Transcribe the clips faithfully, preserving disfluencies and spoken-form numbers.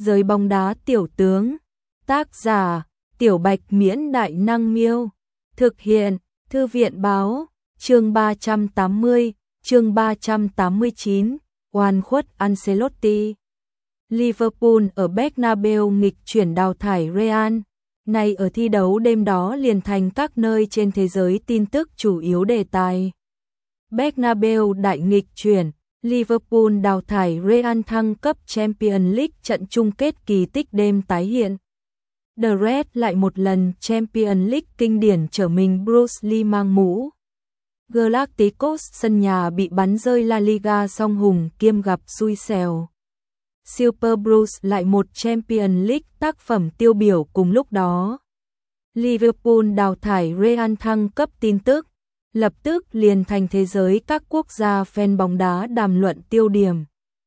Giới bóng đá tiểu tướng. Tác giả: Tiểu Bạch Miễn Đại Năng Miêu. Thực hiện: Thư viện Báo. Chương ba trăm tám mươi, chương ba trăm tám mươi chín, oan khuất Ancelotti. Liverpool ở Bernabeu nghịch chuyển đào thải Real. Nay ở thi đấu đêm đó liền thành các nơi trên thế giới tin tức chủ yếu đề tài. Bernabeu đại nghịch chuyển, Liverpool đào thải Real thăng cấp Champions League, trận chung kết kỳ tích đêm tái hiện. The Red lại một lần Champions League kinh điển trở mình, Bruce Lee mang mũ. Galacticos sân nhà bị bắn rơi La Liga song hùng kiêm gặp xui xẻo. Super Bruce lại một Champions League tác phẩm tiêu biểu cùng lúc đó. Liverpool đào thải Real thăng cấp tin tức, lập tức liền thành thế giới các quốc gia fan bóng đá đàm luận tiêu điểm.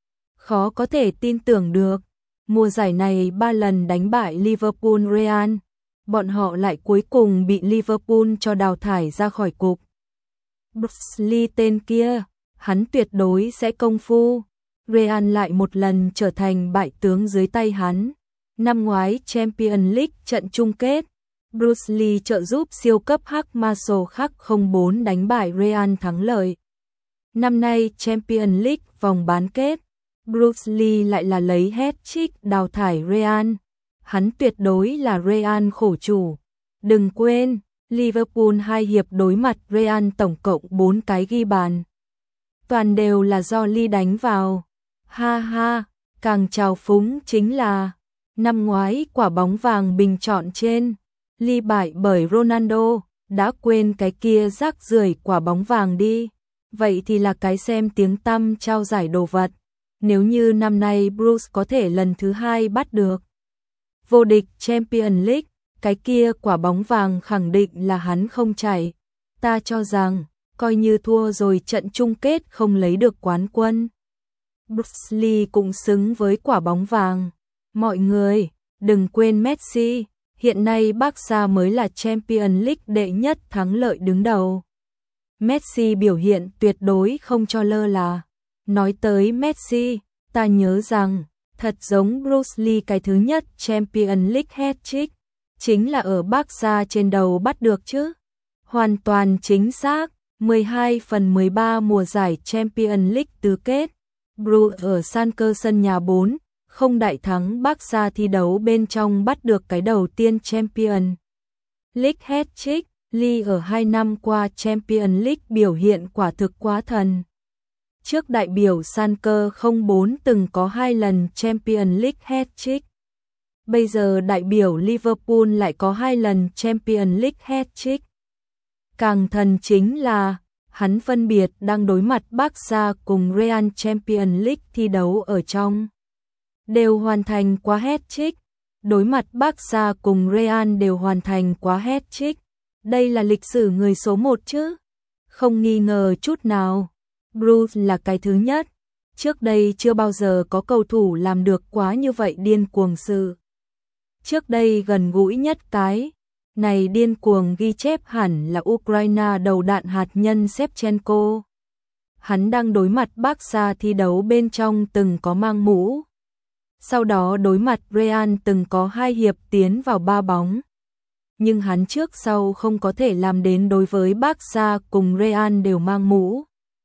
Khó có thể tin tưởng được, mùa giải này ba lần đánh bại Liverpool Real, bọn họ lại cuối cùng bị Liverpool cho đào thải ra khỏi cục. Bruce Lee tên kia, hắn tuyệt đối sẽ công phu. Real lại một lần trở thành bại tướng dưới tay hắn. Năm ngoái Champions League trận chung kết, Bruce Lee trợ giúp siêu cấp hắc Marshall khắc không bốn đánh bại Real thắng lợi. Năm nay Champions League vòng bán kết, Bruce Lee lại là lấy hat-trick đào thải Real. Hắn tuyệt đối là Real khổ chủ. Đừng quên, Liverpool hai hiệp đối mặt Real tổng cộng bốn cái ghi bàn. Toàn đều là do Lee đánh vào. Ha ha, càng trào phúng chính là năm ngoái quả bóng vàng bình chọn trên, Lee bại bởi Ronaldo, đã quên cái kia rác rưởi quả bóng vàng đi. Vậy thì là cái xem tiếng tăm trao giải đồ vật. Nếu như năm nay Bruce có thể lần thứ hai bắt được vô địch Champions League, cái kia quả bóng vàng khẳng định là hắn không chạy. Ta cho rằng, coi như thua rồi trận chung kết không lấy được quán quân, Bruce Lee cũng xứng với quả bóng vàng. Mọi người, đừng quên Messi, hiện nay Barca mới là Champions League đệ nhất thắng lợi đứng đầu. Messi biểu hiện tuyệt đối không cho lơ là. Nói tới Messi, ta nhớ rằng, thật giống Bruce Lee cái thứ nhất Champions League hat-trick, chính là ở Barca trên đầu bắt được chứ. Hoàn toàn chính xác, mười hai phần mười ba mùa giải Champions League tứ kết, Bruce ở Sanker sân nhà bốn không đại thắng Barca thi đấu bên trong bắt được cái đầu tiên Champions League hat-trick. Lee ở hai năm qua Champions League biểu hiện quả thực quá thần. Trước đại biểu Sanker không bốn từng có hai lần Champions League hat-trick. Bây giờ đại biểu Liverpool lại có hai lần Champions League hat-trick. Càng thần chính là, hắn phân biệt đang đối mặt Barca cùng Real Champions League thi đấu ở trong, đều hoàn thành quá hat-trick. Đối mặt Barca cùng Real đều hoàn thành quá hat-trick. Đây là lịch sử người số một chứ? Không nghi ngờ chút nào. Bruce là cái thứ nhất. Trước đây chưa bao giờ có cầu thủ làm được quá như vậy điên cuồng sự. Trước đây gần gũi nhất cái này điên cuồng ghi chép hẳn là Ukraine đầu đạn hạt nhân Shevchenko. Hắn đang đối mặt Barca thi đấu bên trong từng có mang mũ. Sau đó đối mặt Real từng có hai hiệp tiến vào ba bóng. Nhưng hắn trước sau không có thể làm đến đối với Barca cùng Real đều mang mũ.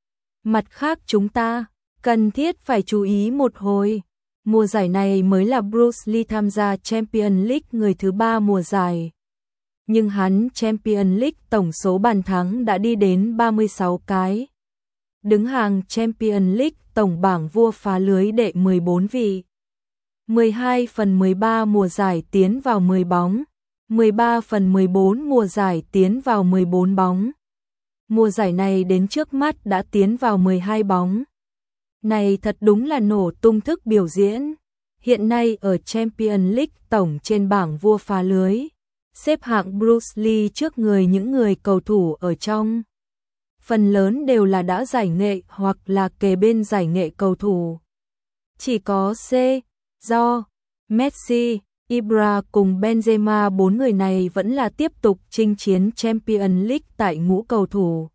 Mặt khác chúng ta cần thiết phải chú ý một hồi. Mùa giải này mới là Bruce Lee tham gia Champions League người thứ ba mùa giải. Nhưng hắn Champions League tổng số bàn thắng đã đi đến ba mươi sáu cái. Đứng hàng Champions League tổng bảng vua phá lưới đệ mười bốn vị. mười hai phần mười ba mùa giải tiến vào mười bóng. mười ba phần mười bốn mùa giải tiến vào mười bốn bóng. Mùa giải này đến trước mắt đã tiến vào mười hai bóng. Này thật đúng là nổ tung thức biểu diễn. Hiện nay ở Champions League tổng trên bảng vua phá lưới, xếp hạng Bruce Lee trước người những người cầu thủ ở trong. Phần lớn đều là đã giải nghệ hoặc là kề bên giải nghệ cầu thủ. Chỉ có C, do, Messi, Ibra cùng Benzema bốn người này vẫn là tiếp tục chinh chiến Champions League tại ngũ cầu thủ.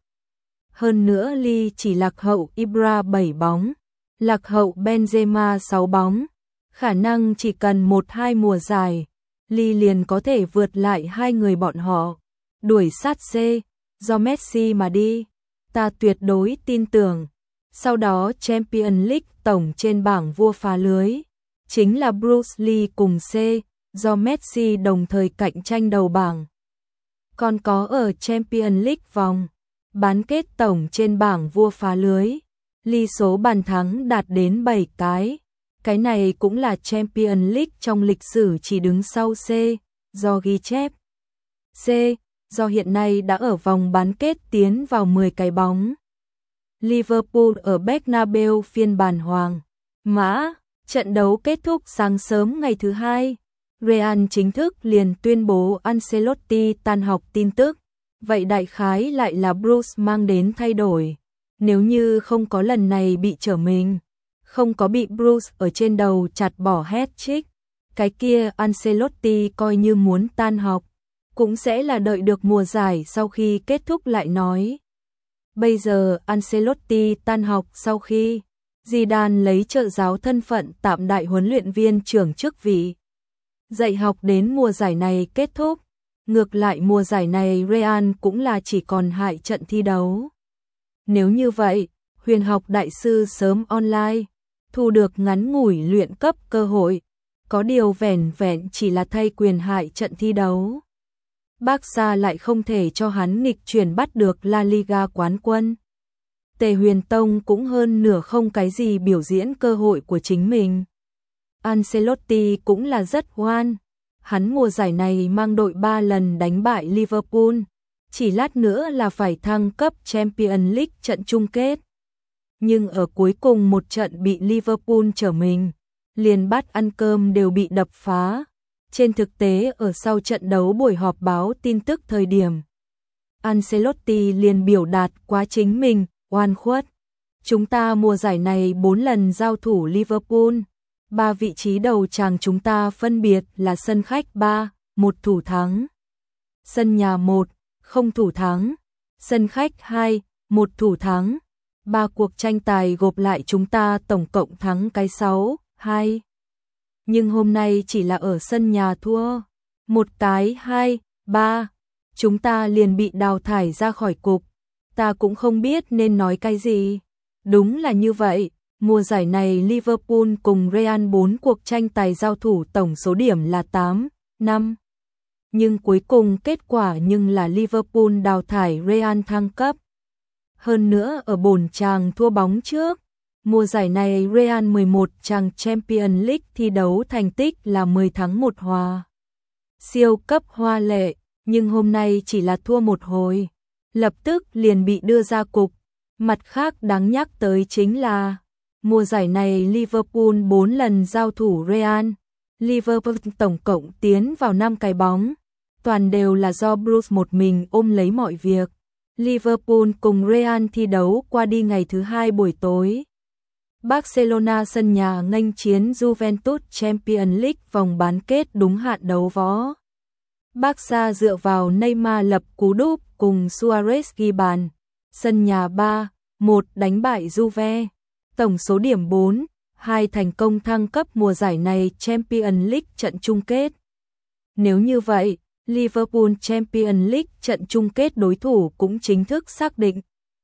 Hơn nữa Lee chỉ lạc hậu Ibra bảy bóng, lạc hậu Benzema sáu bóng. Khả năng chỉ cần một hai mùa giải, Lee liền có thể vượt lại hai người bọn họ, đuổi sát C, do Messi mà đi. Ta tuyệt đối tin tưởng. Sau đó Champions League tổng trên bảng vua phá lưới, chính là Bruce Lee cùng C, do Messi đồng thời cạnh tranh đầu bảng. Còn có ở Champions League vòng bán kết tổng trên bảng vua phá lưới, Lee số bàn thắng đạt đến bảy cái. Cái này cũng là Champions League trong lịch sử chỉ đứng sau C, do ghi chép. C, do hiện nay đã ở vòng bán kết tiến vào mười cái bóng. Liverpool ở Bernabeu phiên bản Hoàng Mã, trận đấu kết thúc sáng sớm ngày thứ hai. Real chính thức liền tuyên bố Ancelotti tan học tin tức. Vậy đại khái lại là Bruce mang đến thay đổi. Nếu như không có lần này bị trở mình, không có bị Bruce ở trên đầu chặt bỏ hat-trick, cái kia Ancelotti coi như muốn tan học, cũng sẽ là đợi được mùa giải sau khi kết thúc lại nói. Bây giờ Ancelotti tan học sau khi Zidane lấy trợ giáo thân phận tạm đại huấn luyện viên trưởng chức vị. Dạy học đến mùa giải này kết thúc, ngược lại mùa giải này Real cũng là chỉ còn hại trận thi đấu. Nếu như vậy, huyền học đại sư sớm online, thu được ngắn ngủi luyện cấp cơ hội, có điều vẻn vẹn chỉ là thay quyền hại trận thi đấu. Barca lại không thể cho hắn nghịch chuyển bắt được La Liga quán quân. Tề Huyền Tông cũng hơn nửa không cái gì biểu diễn cơ hội của chính mình. Ancelotti cũng là rất ngoan. Hắn mùa giải này mang đội ba lần đánh bại Liverpool, chỉ lát nữa là phải thăng cấp Champions League trận chung kết. Nhưng ở cuối cùng một trận bị Liverpool trở mình, liền bát ăn cơm đều bị đập phá. Trên thực tế ở sau trận đấu buổi họp báo tin tức thời điểm, Ancelotti liền biểu đạt quá chính mình, oan khuất. Chúng ta mùa giải này bốn lần giao thủ Liverpool, ba vị trí đầu tràng chúng ta phân biệt là sân khách ba, một thủ thắng, sân nhà một, không thủ thắng, sân khách hai, một thủ thắng. Ba cuộc tranh tài gộp lại chúng ta tổng cộng thắng cái sáu, hai. Nhưng hôm nay chỉ là ở sân nhà thua một cái hai, ba, chúng ta liền bị đào thải ra khỏi cục. Ta cũng không biết nên nói cái gì. Đúng là như vậy, mùa giải này Liverpool cùng Real bốn cuộc tranh tài giao thủ tổng số điểm là tám, năm. Nhưng cuối cùng kết quả nhưng là Liverpool đào thải Real thăng cấp. Hơn nữa ở bổn chàng thua bóng trước, mùa giải này Real mười một chàng Champions League thi đấu thành tích là mười thắng một hòa. Siêu cấp hoa lệ, nhưng hôm nay chỉ là thua một hồi, lập tức liền bị đưa ra cục. Mặt khác đáng nhắc tới chính là, mùa giải này Liverpool bốn lần giao thủ Real, Liverpool tổng cộng tiến vào năm cái bóng, toàn đều là do Bruce một mình ôm lấy mọi việc. Liverpool cùng Real thi đấu qua đi ngày thứ hai buổi tối. Barcelona sân nhà nghênh chiến Juventus Champions League vòng bán kết đúng hạn đấu võ. Barca dựa vào Neymar lập cú đúp cùng Suarez ghi bàn. Sân nhà ba, một đánh bại Juve. Tổng số điểm bốn, hai thành công thăng cấp mùa giải này Champions League trận chung kết. Nếu như vậy, Liverpool Champions League trận chung kết đối thủ cũng chính thức xác định.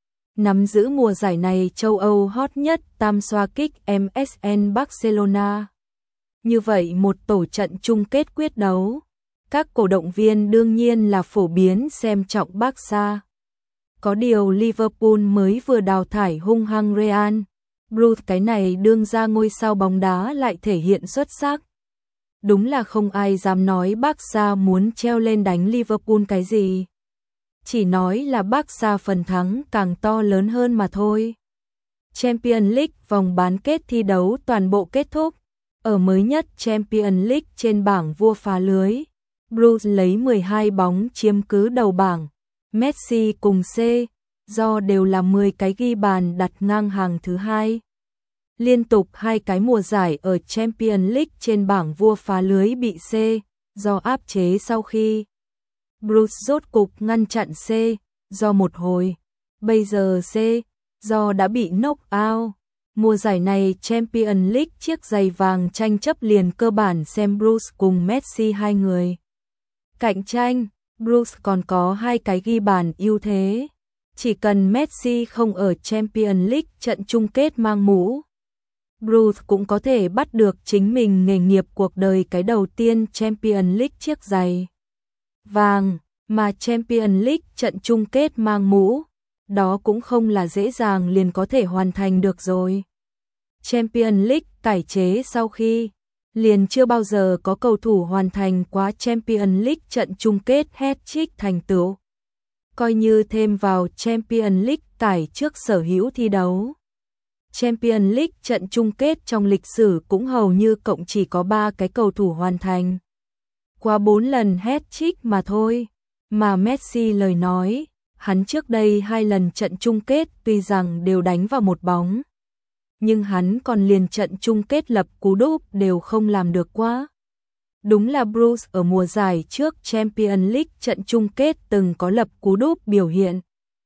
Nắm giữ mùa giải này châu Âu hot nhất tam xoa kích em ét en Barcelona. Như vậy một tổ trận chung kết quyết đấu, các cổ động viên đương nhiên là phổ biến xem trọng Barca. Có điều Liverpool mới vừa đào thải hung hăng Real, Bruce cái này đương ra ngôi sao bóng đá lại thể hiện xuất sắc. Đúng là không ai dám nói Barca muốn treo lên đánh Liverpool cái gì. Chỉ nói là Barca phần thắng càng to lớn hơn mà thôi. Champions League vòng bán kết thi đấu toàn bộ kết thúc. Ở mới nhất Champions League trên bảng vua phá lưới, Bruce lấy mười hai bóng chiếm cứ đầu bảng. Messi cùng C, do đều là mười cái ghi bàn đặt ngang hàng thứ hai. Liên tục hai cái mùa giải ở Champions League trên bảng vua phá lưới bị C, do áp chế sau khi Bruce rốt cục ngăn chặn C, do một hồi. Bây giờ C, do đã bị knock out. Mùa giải này Champions League chiếc giày vàng tranh chấp liền cơ bản xem Bruce cùng Messi hai người cạnh tranh. Bruce còn có hai cái ghi bàn ưu thế. Chỉ cần Messi không ở Champions League trận chung kết mang mũ, Bruce cũng có thể bắt được chính mình nghề nghiệp cuộc đời cái đầu tiên Champions League chiếc giày vàng, mà Champions League trận chung kết mang mũ, đó cũng không là dễ dàng liền có thể hoàn thành được rồi. Champions League cải chế sau khi liền chưa bao giờ có cầu thủ hoàn thành quá Champions League trận chung kết hat-trick thành tựu. Coi như thêm vào Champions League cải trước sở hữu thi đấu, Champions League trận chung kết trong lịch sử cũng hầu như cộng chỉ có ba cái cầu thủ hoàn thành qua bốn lần hat-trick mà thôi. Mà Messi lời nói, hắn trước đây hai lần trận chung kết tuy rằng đều đánh vào một bóng, nhưng hắn còn liền trận chung kết lập cú đúp đều không làm được quá. Đúng là Bruce ở mùa giải trước Champions League trận chung kết từng có lập cú đúp biểu hiện.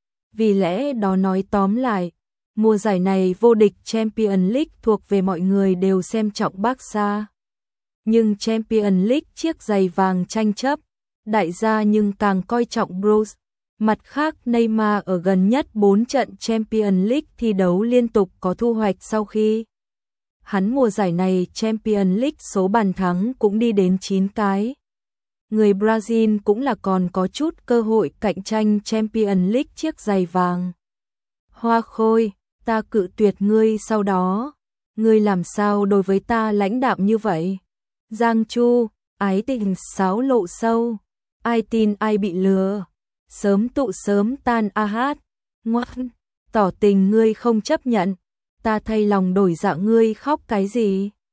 Vì lẽ đó nói tóm lại, mùa giải này vô địch Champions League thuộc về mọi người đều xem trọng Barca. Nhưng Champions League chiếc giày vàng tranh chấp, đại gia nhưng càng coi trọng Bruce. Mặt khác Neymar ở gần nhất bốn trận Champions League thi đấu liên tục có thu hoạch sau khi hắn mùa giải này Champions League số bàn thắng cũng đi đến chín cái. Người Brazil cũng là còn có chút cơ hội cạnh tranh Champions League chiếc giày vàng. Hoa Khôi, ta cự tuyệt ngươi sau đó. Ngươi làm sao đối với ta lãnh đạm như vậy? Giang Chu, ái tình sáo lộ sâu. Ai tin ai bị lừa. Sớm tụ sớm tan a hát. Ngoan, tỏ tình ngươi không chấp nhận. Ta thay lòng đổi dạ ngươi khóc cái gì?